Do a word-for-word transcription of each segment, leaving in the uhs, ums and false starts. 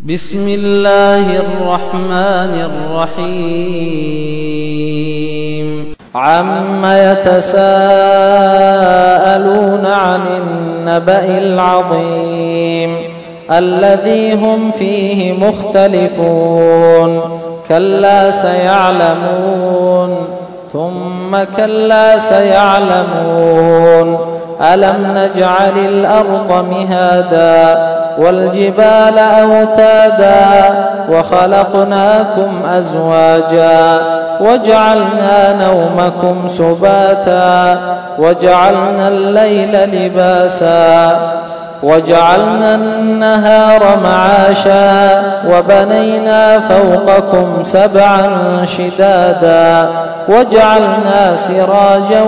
بسم الله الرحمن الرحيم عم يتساءلون عن النبأ العظيم الذي هم فيه مختلفون كلا سيعلمون ثم كلا سيعلمون ألم نجعل الأرض مهادا والجبال أوتادا وخلقناكم أزواجا وجعلنا نومكم سباتا وجعلنا الليل لباسا وجعلنا النهار معاشا وبنينا فوقكم سبعا شدادا وجعلنا سراجا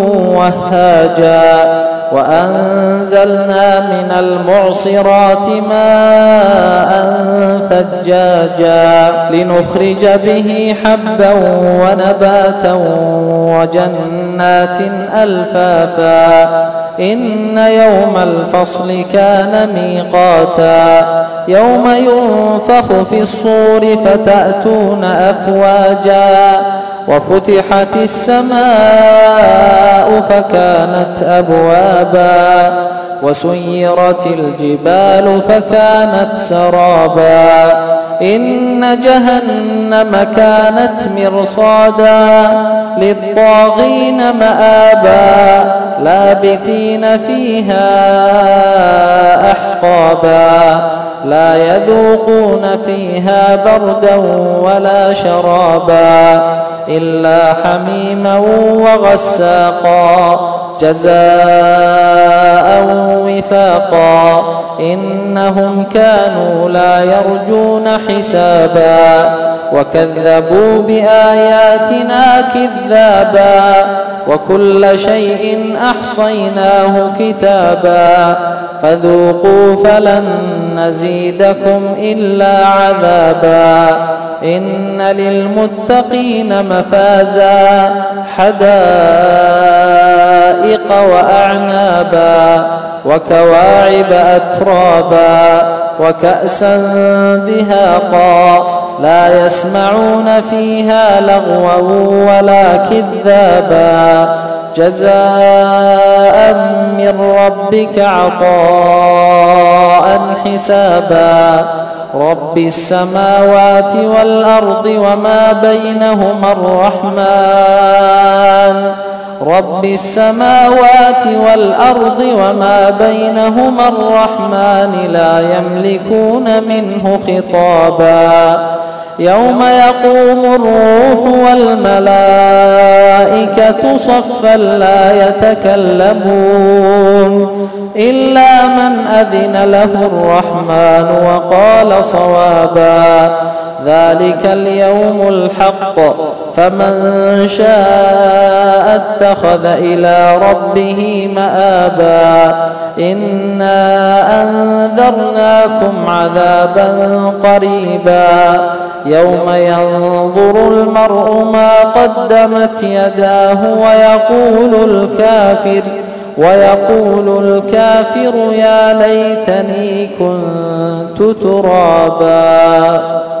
وهاجا وأنزلنا من المعصرات ماء ثجاجا لنخرج به حبا ونباتا وجنات ألفافا إن يوم الفصل كان ميقاتا يوم ينفخ في الصور فتأتون أفواجا وفتحت السماء فكانت أبوابا وسيرت الجبال فكانت سرابا إن جهنم كانت مرصادا للطاغين مآبا لابثين فيها أحقابا لا يذوقون فيها بردا ولا شرابا إلا حميما وغساقا جزاء وفاقا إنهم كانوا لا يرجون حسابا وكذبوا بآياتنا كذابا وكل شيء أحصيناه كتابا فذوقوا فلن نزيدكم إلا عذابا إن للمتقين مفازا حدائق وأعنابا وكواعب أترابا وكأسا دهاقا لا يسمعون فيها لغوا ولا كذابا جزاء من ربك عطاء حسابا رب السماوات والأرض وما بينهما الرحمن رب السماوات والأرض وما بينهما الرحمن لا يملكون منه خطابا يوم يقوم الروح والملائكة صفا لا يتكلمون إلا من أذن له الرحمن وقال صوابا ذلك اليوم الحق فمن شاء اتخذ إلى ربه مآبا إنا أنذرناكم عذابا قريبا يوم ينظر المرء ما قدمت يداه ويقول الكافر ويقول الكافر يا ليتني كنت ترابا.